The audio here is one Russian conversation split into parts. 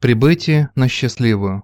Прибытие на Счастливую.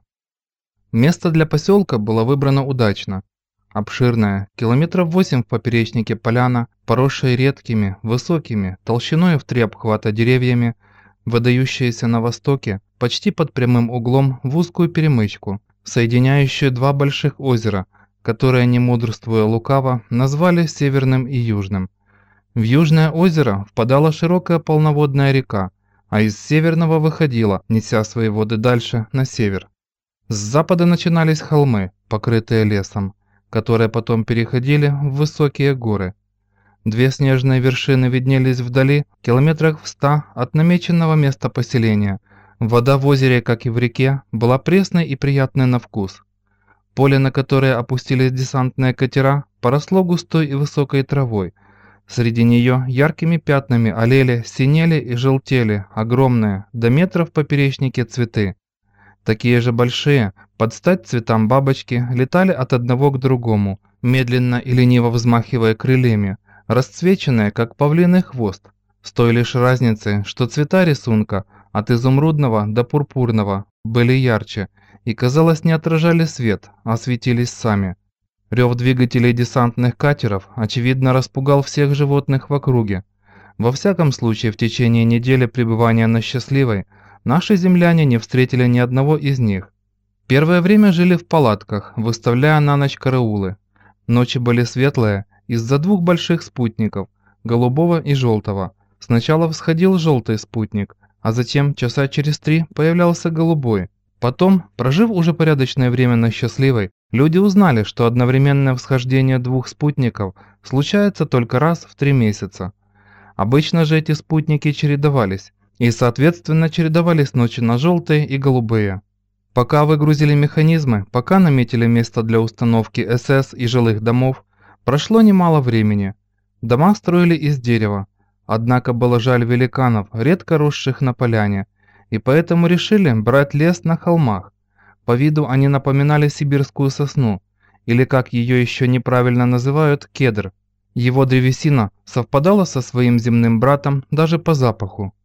Место для поселка было выбрано удачно. Обширная, километров 8 в поперечнике поляна, поросшая редкими, высокими, толщиной в 3 обхвата деревьями, выдающаяся на востоке, почти под прямым углом в узкую перемычку, соединяющую два больших озера, которые, не мудрствуя лукаво, назвали Северным и Южным. В Южное озеро впадала широкая полноводная река, а из Северного выходила, неся свои воды дальше, на север. С запада начинались холмы, покрытые лесом, которые потом переходили в высокие горы. Две снежные вершины виднелись вдали, километрах в 100 от намеченного места поселения. Вода в озере, как и в реке, была пресной и приятной на вкус. Поле, на которое опустились десантные катера, поросло густой и высокой травой. Среди нее яркими пятнами олели, синели и желтели огромные, до метра в поперечнике цветы. Такие же большие, под стать цветам бабочки, летали от одного к другому, медленно и лениво взмахивая крыльями, расцвеченные, как павлиный хвост, с той лишь разницей, что цвета рисунка от изумрудного до пурпурного были ярче и, казалось, не отражали свет, а светились сами. Рев двигателей десантных катеров, очевидно, распугал всех животных в округе. Во всяком случае, в течение недели пребывания на Счастливой наши земляне не встретили ни одного из них. Первое время жили в палатках, выставляя на ночь караулы. Ночи были светлые из-за двух больших спутников, голубого и желтого. Сначала всходил желтый спутник, а затем часа через 3 появлялся голубой. Потом, прожив уже порядочное время на Счастливой, люди узнали, что одновременное всхождение двух спутников случается только раз в 3 месяца. Обычно же эти спутники чередовались, и соответственно чередовались ночи на желтые и голубые. Пока выгрузили механизмы, пока наметили место для установки СС и жилых домов, прошло немало времени. Дома строили из дерева, однако было жаль великанов, редко росших на поляне, и поэтому решили брать лес на холмах. По виду они напоминали сибирскую сосну, или как ее еще неправильно называют, кедр. Его древесина совпадала со своим земным братом даже по запаху.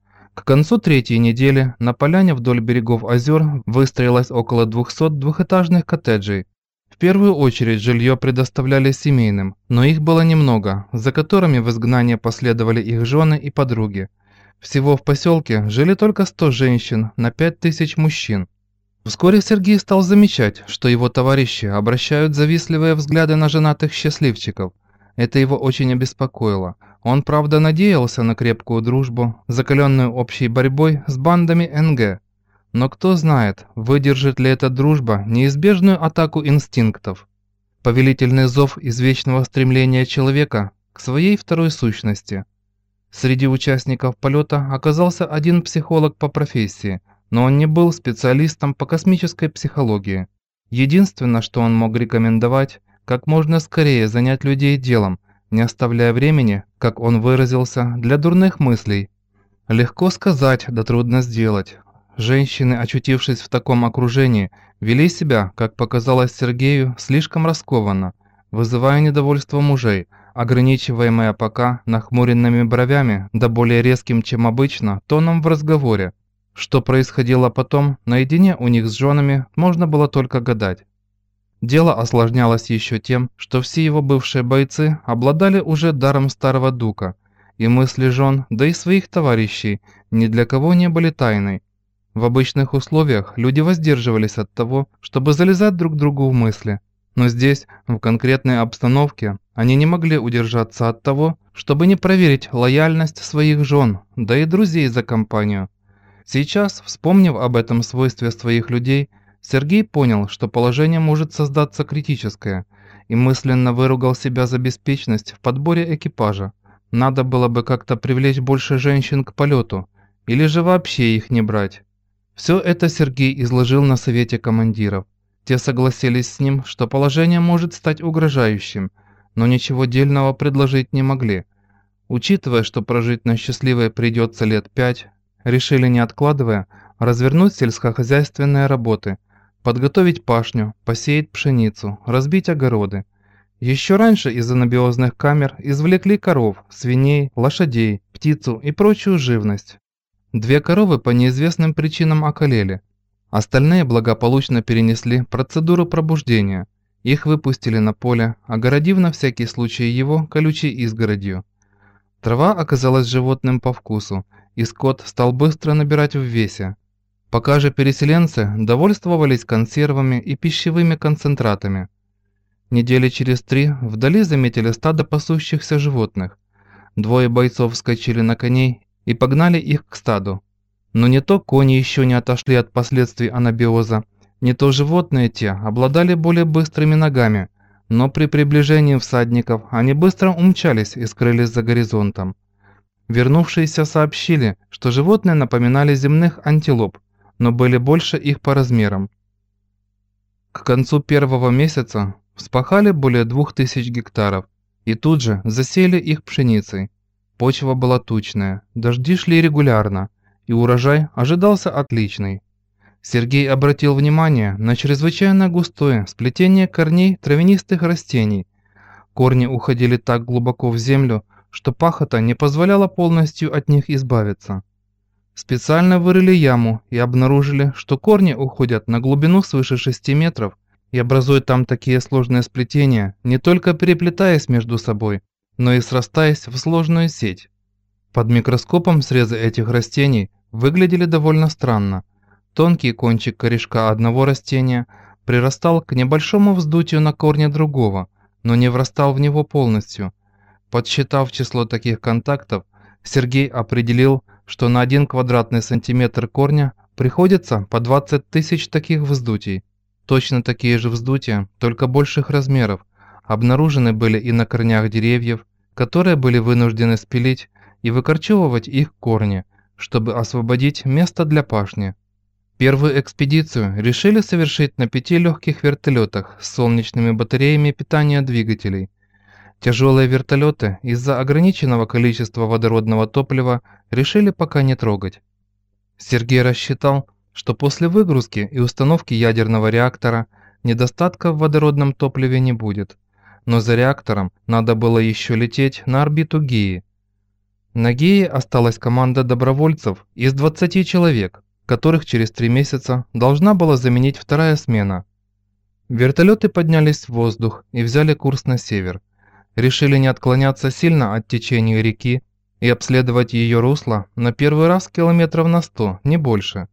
К концу 3-й недели на поляне вдоль берегов озер выстроилось около 200 двухэтажных коттеджей. В первую очередь жилье предоставляли семейным, но их было немного, за которыми в изгнание последовали их жены и подруги. Всего в поселке жили только 100 женщин на 5000 мужчин. Вскоре Сергей стал замечать, что его товарищи обращают завистливые взгляды на женатых счастливчиков. Это его очень обеспокоило. Он, правда, надеялся на крепкую дружбу, закаленную общей борьбой с бандами НГ. Но кто знает, выдержит ли эта дружба неизбежную атаку инстинктов. Повелительный зов извечного стремления человека к своей второй сущности. Среди участников полета оказался один психолог по профессии, но он не был специалистом по космической психологии. Единственное, что он мог рекомендовать, как можно скорее занять людей делом, не оставляя времени, как он выразился, для дурных мыслей. Легко сказать, да трудно сделать. Женщины, очутившись в таком окружении, вели себя, как показалось Сергею, слишком раскованно, вызывая недовольство мужей, ограничиваемое пока нахмуренными бровями, да более резким, чем обычно, тоном в разговоре. Что происходило потом, наедине у них с женами, можно было только гадать. Дело осложнялось еще тем, что все его бывшие бойцы обладали уже даром старого дука, и мысли жен, да и своих товарищей, ни для кого не были тайной. В обычных условиях люди воздерживались от того, чтобы залезать друг другу в мысли, но здесь, в конкретной обстановке, они не могли удержаться от того, чтобы не проверить лояльность своих жен, да и друзей за компанию. Сейчас, вспомнив об этом свойстве своих людей, Сергей понял, что положение может создаться критическое, и мысленно выругал себя за беспечность в подборе экипажа. Надо было бы как-то привлечь больше женщин к полету, или же вообще их не брать. Все это Сергей изложил на совете командиров. Те согласились с ним, что положение может стать угрожающим, но ничего дельного предложить не могли. Учитывая, что прожить на Счастливой придется лет 5, решили, не откладывая, развернуть сельскохозяйственные работы, подготовить пашню, посеять пшеницу, разбить огороды. Еще раньше из анабиозных камер извлекли коров, свиней, лошадей, птицу и прочую живность. 2 коровы по неизвестным причинам околели. Остальные благополучно перенесли процедуру пробуждения. Их выпустили на поле, огородив на всякий случай его колючей изгородью. Трава оказалась животным по вкусу, и скот стал быстро набирать в весе. Пока же переселенцы довольствовались консервами и пищевыми концентратами. Недели через 3 вдали заметили стадо пасущихся животных. 2 бойцов вскочили на коней и погнали их к стаду. Но не то кони еще не отошли от последствий анабиоза, не то животные те обладали более быстрыми ногами, но при приближении всадников они быстро умчались и скрылись за горизонтом. Вернувшиеся сообщили, что животные напоминали земных антилоп, но были больше их по размерам. К концу первого месяца вспахали более 2000 гектаров и тут же засеяли их пшеницей. Почва была тучная, дожди шли регулярно, и урожай ожидался отличный. Сергей обратил внимание на чрезвычайно густое сплетение корней травянистых растений. Корни уходили так глубоко в землю, что пахота не позволяла полностью от них избавиться. Специально вырыли яму и обнаружили, что корни уходят на глубину свыше 6 метров и образуют там такие сложные сплетения, не только переплетаясь между собой, но и срастаясь в сложную сеть. Под микроскопом срезы этих растений выглядели довольно странно. Тонкий кончик корешка одного растения прирастал к небольшому вздутию на корне другого, но не врастал в него полностью. Подсчитав число таких контактов, Сергей определил, что на 1 квадратный сантиметр корня приходится по 20 тысяч таких вздутий. Точно такие же вздутия, только больших размеров, обнаружены были и на корнях деревьев, которые были вынуждены спилить и выкорчевывать их корни, чтобы освободить место для пашни. Первую экспедицию решили совершить на 5 легких вертолетах с солнечными батареями питания двигателей. Тяжелые вертолеты из-за ограниченного количества водородного топлива решили пока не трогать. Сергей рассчитал, что после выгрузки и установки ядерного реактора недостатка в водородном топливе не будет. Но за реактором надо было еще лететь на орбиту Геи. На Гее осталась команда добровольцев из 20 человек, которых через 3 месяца должна была заменить вторая смена. Вертолеты поднялись в воздух и взяли курс на север. Решили не отклоняться сильно от течения реки и обследовать ее русло на первый раз километров на 100, не больше.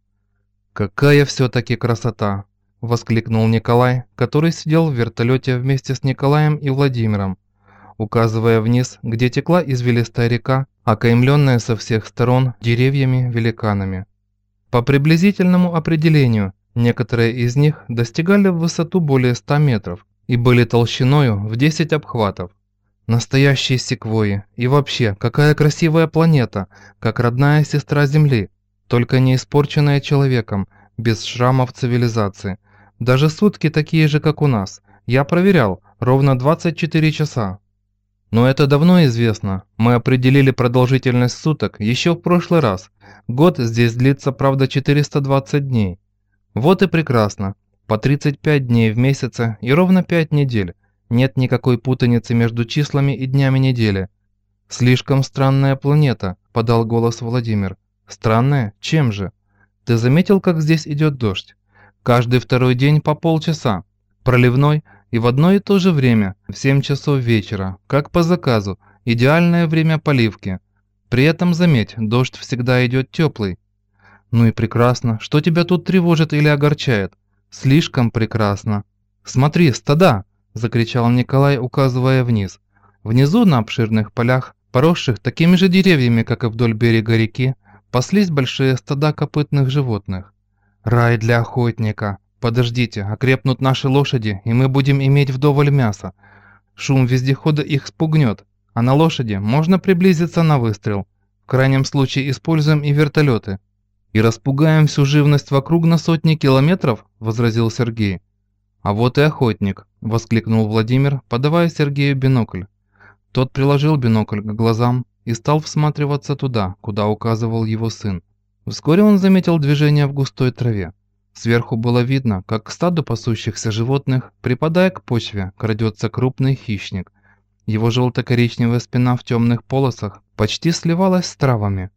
«Какая все-таки красота!» – воскликнул Николай, который сидел в вертолете вместе с Николаем и Владимиром, указывая вниз, где текла извилистая река, окаймленная со всех сторон деревьями-великанами. По приблизительному определению, некоторые из них достигали в высоту более 100 метров и были толщиною в 10 обхватов. Настоящие секвойи, и вообще, какая красивая планета, как родная сестра Земли, только не испорченная человеком, без шрамов цивилизации. Даже сутки такие же, как у нас. Я проверял, ровно 24 часа. Но это давно известно. Мы определили продолжительность суток еще в прошлый раз. Год здесь длится, правда, 420 дней. Вот и прекрасно. По 35 дней в месяце и ровно 5 недель. Нет никакой путаницы между числами и днями недели. «Слишком странная планета», – подал голос Владимир. «Странная? Чем же? Ты заметил, как здесь идет дождь? Каждый второй день по полчаса. Проливной и в одно и то же время, в 7 часов вечера, как по заказу, идеальное время поливки. При этом, заметь, дождь всегда идет теплый». «Ну и прекрасно. Что тебя тут тревожит или огорчает?» «Слишком прекрасно». «Смотри, стада!» – закричал Николай, указывая вниз. Внизу на обширных полях, поросших такими же деревьями, как и вдоль берега реки, паслись большие стада копытных животных. «Рай для охотника! Подождите, окрепнут наши лошади, и мы будем иметь вдоволь мяса. Шум вездехода их спугнет, а на лошади можно приблизиться на выстрел. В крайнем случае используем и вертолеты». «И распугаем всю живность вокруг на сотни километров?» – возразил Сергей. «А вот и охотник», – воскликнул Владимир, подавая Сергею бинокль. Тот приложил бинокль к глазам и стал всматриваться туда, куда указывал его сын. Вскоре он заметил движение в густой траве. Сверху было видно, как к стаду пасущихся животных, припадая к почве, крадется крупный хищник. Его желто-коричневая спина в темных полосах почти сливалась с травами.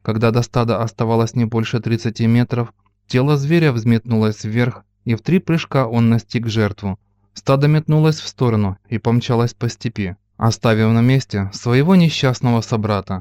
Когда до стада оставалось не больше 30 метров, тело зверя взметнулось вверх, и в 3 прыжка он настиг жертву. Стадо метнулось в сторону и помчалось по степи, оставив на месте своего несчастного собрата.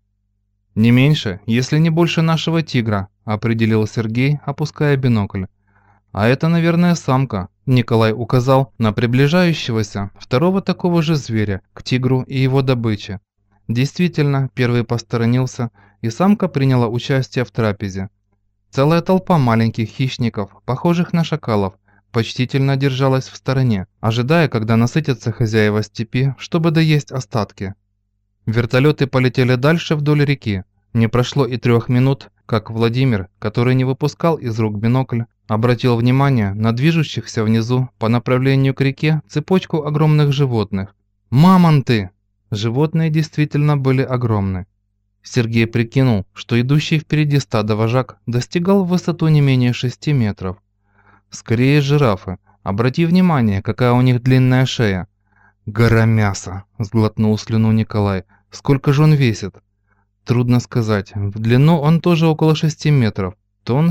«Не меньше, если не больше нашего тигра», – определил Сергей, опуская бинокль. «А это, наверное, самка», – Николай указал на приближающегося второго такого же зверя к тигру и его добыче. Действительно, первый посторонился, и самка приняла участие в трапезе. Целая толпа маленьких хищников, похожих на шакалов, почтительно держалась в стороне, ожидая, когда насытятся хозяева степи, чтобы доесть остатки. Вертолеты полетели дальше вдоль реки. Не прошло и 3 минут, как Владимир, который не выпускал из рук бинокль, обратил внимание на движущихся внизу по направлению к реке цепочку огромных животных. «Мамонты!» Животные действительно были огромны. Сергей прикинул, что идущий впереди стада вожак достигал в высоту не менее 6 метров. Скорее жирафы. Обрати внимание, какая у них длинная шея. «Гора мяса!» – сглотнул слюну Николай. «Сколько же он весит?» Трудно сказать. В длину он тоже около 6 метров. Тонн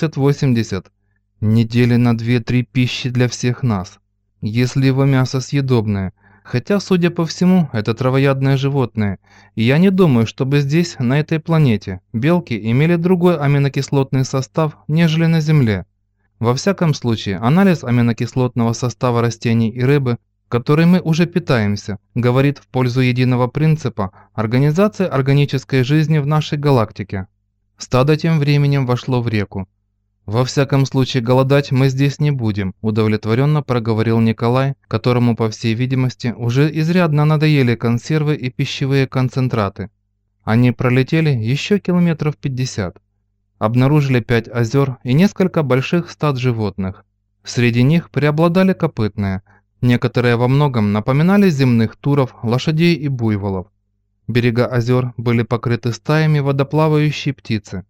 70-80. Недели на 2-3 пищи для всех нас. Если его мясо съедобное. Хотя, судя по всему, это травоядное животное. И я не думаю, чтобы здесь, на этой планете, белки имели другой аминокислотный состав, нежели на Земле. Во всяком случае, анализ аминокислотного состава растений и рыбы, которой мы уже питаемся, говорит в пользу единого принципа организации органической жизни в нашей галактике. Стадо тем временем вошло в реку. «Во всяком случае, голодать мы здесь не будем», – удовлетворенно проговорил Николай, которому, по всей видимости, уже изрядно надоели консервы и пищевые концентраты. Они пролетели еще километров 50. Обнаружили 5 озер и несколько больших стад животных. Среди них преобладали копытные. Некоторые во многом напоминали земных туров, лошадей и буйволов. Берега озер были покрыты стаями водоплавающей птицы.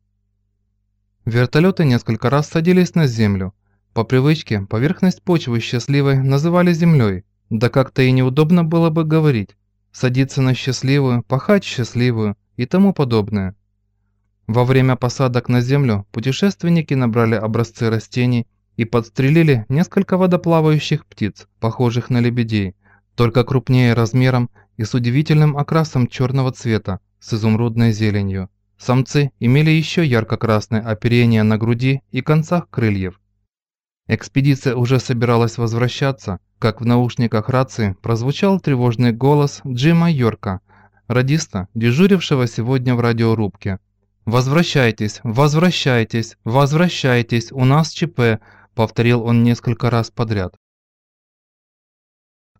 Вертолеты несколько раз садились на землю. По привычке поверхность почвы счастливой называли землей. Да как-то и неудобно было бы говорить. Садиться на счастливую, пахать счастливую и тому подобное. Во время посадок на землю путешественники набрали образцы растений и подстрелили несколько водоплавающих птиц, похожих на лебедей, только крупнее размером и с удивительным окрасом черного цвета, с изумрудной зеленью. Самцы имели еще ярко-красное оперение на груди и концах крыльев. Экспедиция уже собиралась возвращаться, как в наушниках рации прозвучал тревожный голос Джима Йорка, радиста, дежурившего сегодня в радиорубке. «Возвращайтесь, возвращайтесь, возвращайтесь, у нас ЧП», – повторил он несколько раз подряд.